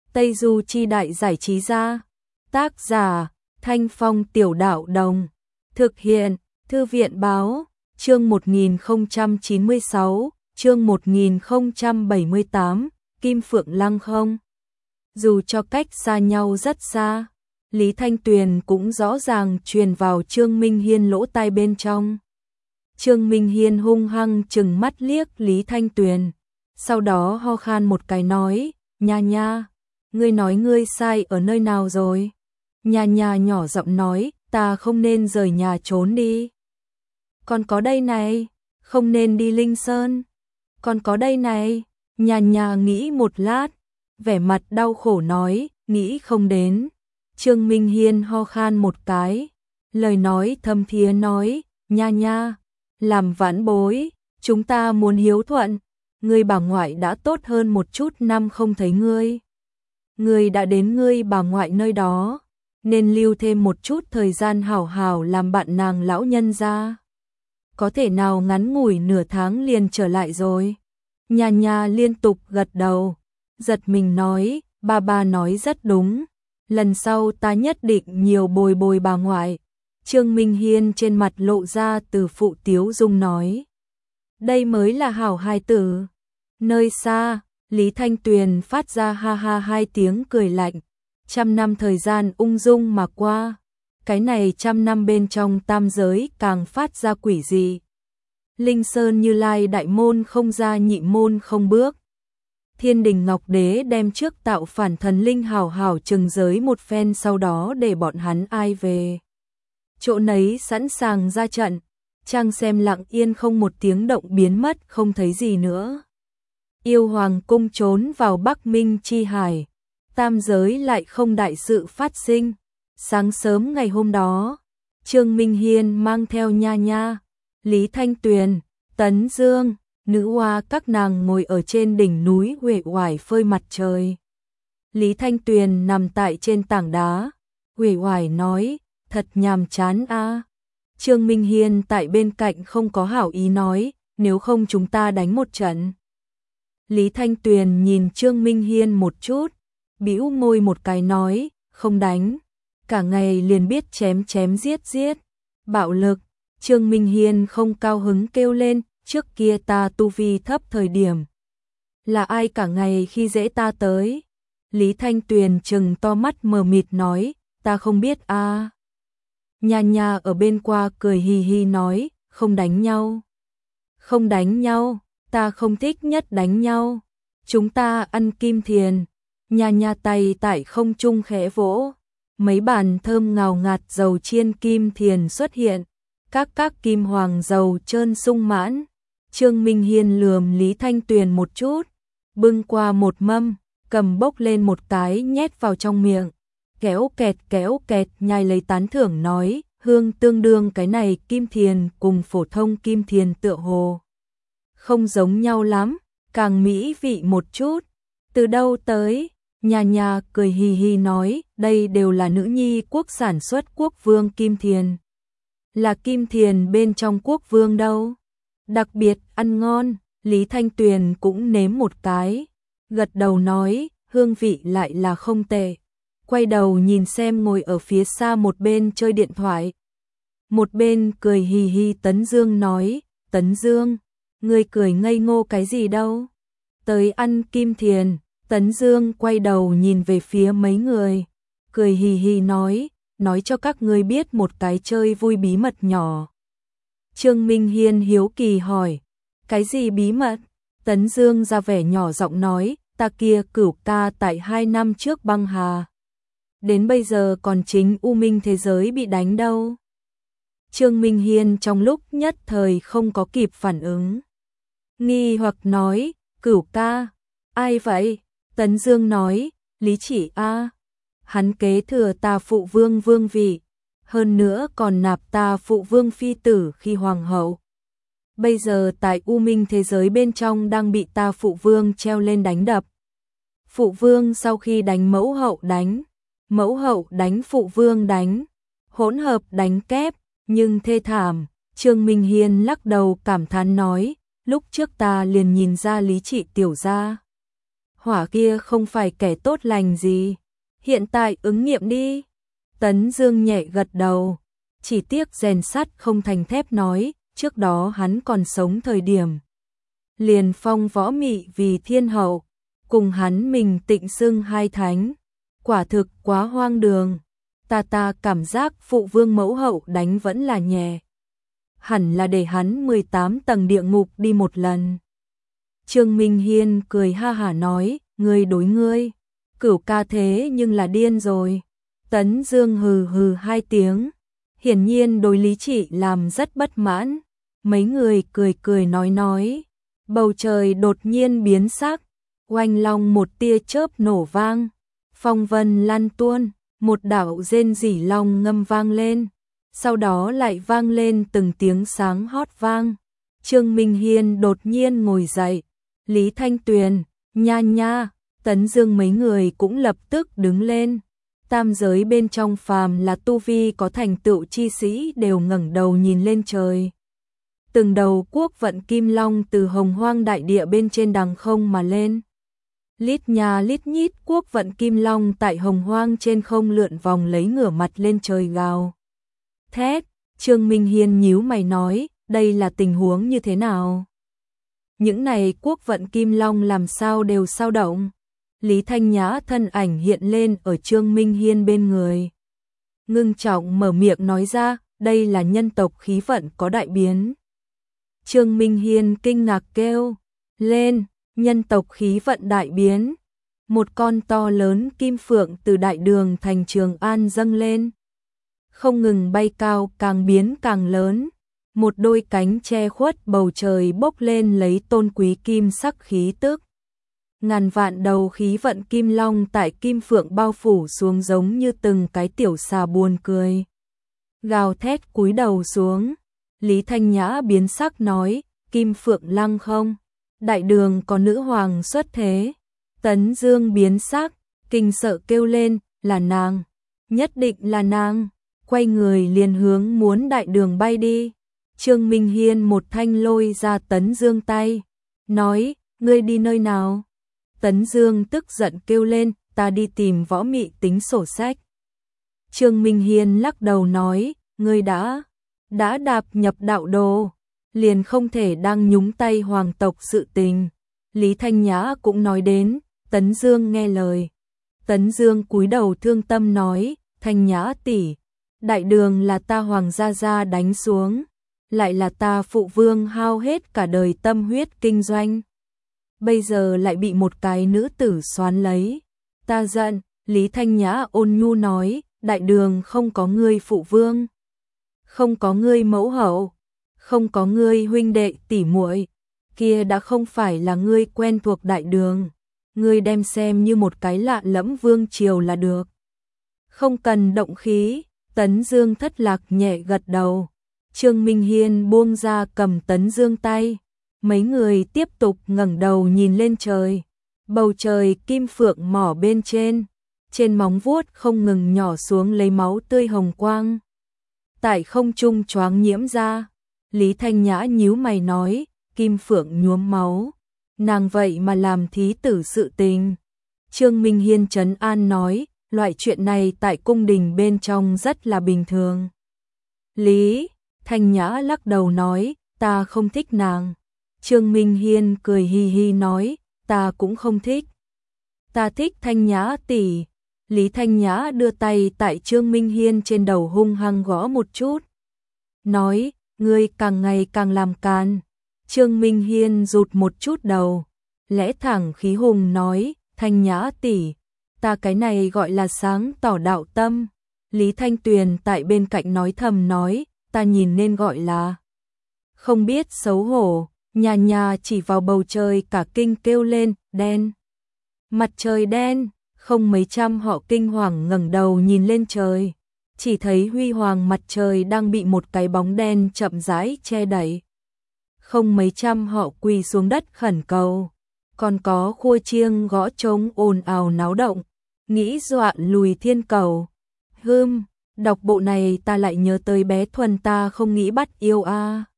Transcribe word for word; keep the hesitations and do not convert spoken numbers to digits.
Tây Du Chi Đại Giải Trí Gia. Tác giả Thanh Phong Tiểu Đạo Đồng. Thực hiện Thư viện Báo. Chương một nghìn không trăm chín mươi sáu, chương một nghìn không trăm bảy mươi tám, Kim Phượng Lăng không. Dù cho cách xa nhau rất xa, Lý Thanh Tuyền cũng rõ ràng truyền vào Trương Minh Hiên lỗ tai bên trong. Trương Minh Hiên hung hăng trừng mắt liếc Lý Thanh Tuyền, sau đó ho khan một cái nói, nha nha, ngươi nói ngươi sai ở nơi nào rồi? Nha nha nhỏ giọng nói, ta không nên rời nhà trốn đi. Còn có đây này, không nên đi Linh Sơn. Còn có đây này, nha nha nghĩ một lát, vẻ mặt đau khổ nói, nghĩ không đến. Trương Minh Hiên ho khan một cái, lời nói thâm thiế nói, nha nha, làm vãn bối, chúng ta muốn hiếu thuận, ngươi bà ngoại đã tốt hơn một chút năm không thấy ngươi. Ngươi đã đến ngươi bà ngoại nơi đó, nên lưu thêm một chút thời gian hảo hảo làm bạn nàng lão nhân ra. Có thể nào ngắn ngủi nửa tháng liền trở lại rồi? Nha nha liên tục gật đầu, giật mình nói, ba ba nói rất đúng, lần sau ta nhất định nhiều bồi bồi bà ngoại. Trương Minh Hiên trên mặt lộ ra từ phụ tiếu dung nói, đây mới là hảo hài tử. Nơi xa, Lý Thanh Tuyền phát ra ha ha hai tiếng cười lạnh, trăm năm thời gian ung dung mà qua, cái này trăm năm bên trong tam giới càng phát ra quỷ dị. Linh Sơn Như Lai đại môn không ra nhị môn không bước. Thiên Đình Ngọc Đế đem trước tạo phản thần linh hảo hảo trừng giới một phen, sau đó để bọn hắn ai về chỗ nấy sẵn sàng ra trận. Trang xem lặng yên không một tiếng động biến mất không thấy gì nữa. Yêu Hoàng cung trốn vào Bắc Minh chi hải, tam giới lại không đại sự phát sinh. Sáng sớm ngày hôm đó, Trương Minh Hiên mang theo nha nha, Lý Thanh Tuyền, Tấn Dương, nữ hoa các nàng ngồi ở trên đỉnh núi uể oải phơi mặt trời. Lý Thanh Tuyền nằm tại trên tảng đá, uể oải nói, thật nhàm chán a. Trương Minh Hiên tại bên cạnh không có hảo ý nói, nếu không chúng ta đánh một trận. Lý Thanh Tuyền nhìn Trương Minh Hiên một chút, bĩu môi một cái nói, không đánh, cả ngày liền biết chém chém giết giết, bạo lực. Trương Minh Hiên không cao hứng kêu lên, trước kia ta tu vi thấp thời điểm, là ai cả ngày khi dễ ta tới? Lý Thanh Tuyền trừng to mắt mờ mịt nói, ta không biết a. À. Nha nha ở bên qua cười hì hì nói, không đánh nhau. Không đánh nhau, ta không thích nhất đánh nhau. Chúng ta ăn kim thiền. Nha nha tay tại không trung khẽ vỗ, mấy bàn thơm ngào ngạt dầu chiên kim thiền xuất hiện, các các kim hoàng dầu trơn sung mãn. Trương Minh Hiên lườm Lý Thanh Tuyền một chút, bưng qua một mâm, cầm bốc lên một cái nhét vào trong miệng, kéo kẹt kéo kẹt nhai lấy tán thưởng nói, hương tương đương cái này kim thiền cùng phổ thông kim thiền tựa hồ không giống nhau lắm, càng mỹ vị một chút. Từ đâu tới? Nha nha cười hì hì nói, đây đều là nữ nhi quốc sản xuất quốc vương kim thiền. Là kim thiền bên trong quốc vương đâu. Đặc biệt ăn ngon. Lý Thanh Tuyền cũng nếm một cái, gật đầu nói, hương vị lại là không tệ. Quay đầu nhìn xem ngồi ở phía xa một bên chơi điện thoại, một bên cười hì hì Tấn Dương nói, Tấn Dương, ngươi cười ngây ngô cái gì đâu? Tới ăn kim thiền. Tấn Dương quay đầu nhìn về phía mấy người, cười hì hì nói, nói cho các ngươi biết một cái chơi vui bí mật nhỏ. Trương Minh Hiên hiếu kỳ hỏi, cái gì bí mật? Tấn Dương ra vẻ nhỏ giọng nói, ta kia cửu ca tại hai năm trước băng hà, đến bây giờ còn chính U Minh thế giới bị đánh đâu. Trương Minh Hiên trong lúc nhất thời không có kịp phản ứng, nghi hoặc nói, cửu ca, ai vậy? Tấn Dương nói, Lý Chỉ a, hắn kế thừa ta phụ vương vương vị, hơn nữa còn nạp ta phụ vương phi tử khi hoàng hậu. Bây giờ tại U Minh thế giới bên trong đang bị ta phụ vương treo lên đánh đập. Phụ vương sau khi đánh mẫu hậu đánh, mẫu hậu đánh phụ vương đánh, hỗn hợp đánh kép, nhưng thê thảm. Trương Minh Hiên lắc đầu cảm thán nói, lúc trước ta liền nhìn ra Lý Trị tiểu gia hỏa kia không phải kẻ tốt lành gì, hiện tại ứng nghiệm đi. Tấn Dương nhẹ gật đầu, chỉ tiếc rèn sắt không thành thép nói, trước đó hắn còn sống thời điểm liền phong võ mị vì thiên hậu, cùng hắn mình tịnh xưng hai thánh, quả thực quá hoang đường. Ta ta cảm giác phụ vương mẫu hậu đánh vẫn là nhẹ, hẳn là để hắn mười tám tầng địa ngục đi một lần. Trương Minh Hiên cười ha hả nói, ngươi đối ngươi, Cửu ca thế nhưng là điên rồi. Tấn Dương hừ hừ hai tiếng, hiển nhiên đối Lý Trị làm rất bất mãn. Mấy người cười cười nói nói, bầu trời đột nhiên biến sắc, oanh long một tia chớp nổ vang, phong vân lan tuôn, một đạo rên rỉ long ngâm vang lên, sau đó lại vang lên từng tiếng sáng hót vang. Trương Minh Hiên đột nhiên ngồi dậy, Lý Thanh Tuyền, nha nha, Tấn Dương mấy người cũng lập tức đứng lên. Tam giới bên trong phàm là tu vi có thành tựu chi sĩ đều ngẩng đầu nhìn lên trời. Từng đầu quốc vận kim long từ hồng hoang đại địa bên trên đằng không mà lên. Lít nhà lít nhít quốc vận kim long tại hồng hoang trên không lượn vòng lấy ngửa mặt lên trời gào thét. Trương Minh Hiên nhíu mày nói, đây là tình huống như thế nào? Những này quốc vận kim long làm sao đều sao động? Lý Thanh Nhã thân ảnh hiện lên ở Trương Minh Hiên bên người. Ngưng trọng mở miệng nói ra, đây là nhân tộc khí vận có đại biến. Trương Minh Hiên kinh ngạc kêu lên, nhân tộc khí vận đại biến. Một con to lớn kim phượng từ đại đường thành Trường An dâng lên. Không ngừng bay cao càng biến càng lớn. Một đôi cánh che khuất bầu trời bốc lên lấy tôn quý kim sắc khí tức. Ngàn vạn đầu khí vận kim long tại kim phượng bao phủ xuống giống như từng cái tiểu xà buồn cười. Gào thét cúi đầu xuống. Lý Thanh Nhã biến sắc nói, kim phượng lăng không? Đại đường có nữ hoàng xuất thế. Tấn Dương biến sắc, kinh sợ kêu lên, là nàng, nhất định là nàng. Quay người liền hướng muốn đại đường bay đi. Trương Minh Hiên một thanh lôi ra Tấn Dương tay, nói, ngươi đi nơi nào? Tấn Dương tức giận kêu lên, ta đi tìm võ mị tính sổ sách. Trương Minh Hiên lắc đầu nói, ngươi đã, đã đạp nhập đạo đồ, liền không thể đang nhúng tay hoàng tộc sự tình. Lý Thanh Nhã cũng nói đến, Tấn Dương nghe lời. Tấn Dương cúi đầu thương tâm nói, Thanh Nhã tỷ, đại đường là ta hoàng gia gia đánh xuống, lại là ta phụ vương hao hết cả đời tâm huyết kinh doanh. Bây giờ lại bị một cái nữ tử xoán lấy. Ta giận. Lý Thanh Nhã ôn nhu nói, đại đường không có ngươi phụ vương, không có ngươi mẫu hậu, không có ngươi huynh đệ tỷ muội, kia đã không phải là ngươi quen thuộc đại đường. Ngươi đem xem như một cái lạ lẫm vương triều là được. Không cần động khí. Tấn Dương thất lạc nhẹ gật đầu. Trương Minh Hiên buông ra cầm Tấn Dương tay. Mấy người tiếp tục ngẩng đầu nhìn lên trời. Bầu trời kim phượng mỏ bên trên, trên móng vuốt không ngừng nhỏ xuống lấy máu tươi hồng quang. Tại không trung choáng nhiễm ra. Lý Thanh Nhã nhíu mày nói, kim phượng nhuốm máu, nàng vậy mà làm thí tử sự tình. Trương Minh Hiên trấn an nói, loại chuyện này tại cung đình bên trong rất là bình thường. Lý Thanh Nhã lắc đầu nói, ta không thích nàng. Trương Minh Hiên cười hi hi nói, ta cũng không thích. Ta thích Thanh Nhã tỷ. Lý Thanh Nhã đưa tay tại Trương Minh Hiên trên đầu hung hăng gõ một chút. Nói, ngươi càng ngày càng làm can. Trương Minh Hiên rụt một chút đầu. Lẽ thẳng khí hùng nói, Thanh Nhã tỷ, ta cái này gọi là sáng tỏ đạo tâm. Lý Thanh Tuyền tại bên cạnh nói thầm nói, ta nhìn nên gọi là không biết xấu hổ. Nhà nhà chỉ vào bầu trời cả kinh kêu lên, đen. Mặt trời đen, không mấy trăm họ kinh hoàng ngẩng đầu nhìn lên trời. Chỉ thấy huy hoàng mặt trời đang bị một cái bóng đen chậm rãi che đậy. Không mấy trăm họ quỳ xuống đất khẩn cầu. Còn có khua chiêng gõ trống ồn ào náo động, nghĩ dọa lùi thiên cầu. Hưm, đọc bộ này ta lại nhớ tới bé Thuần ta không nghĩ bắt yêu a. À.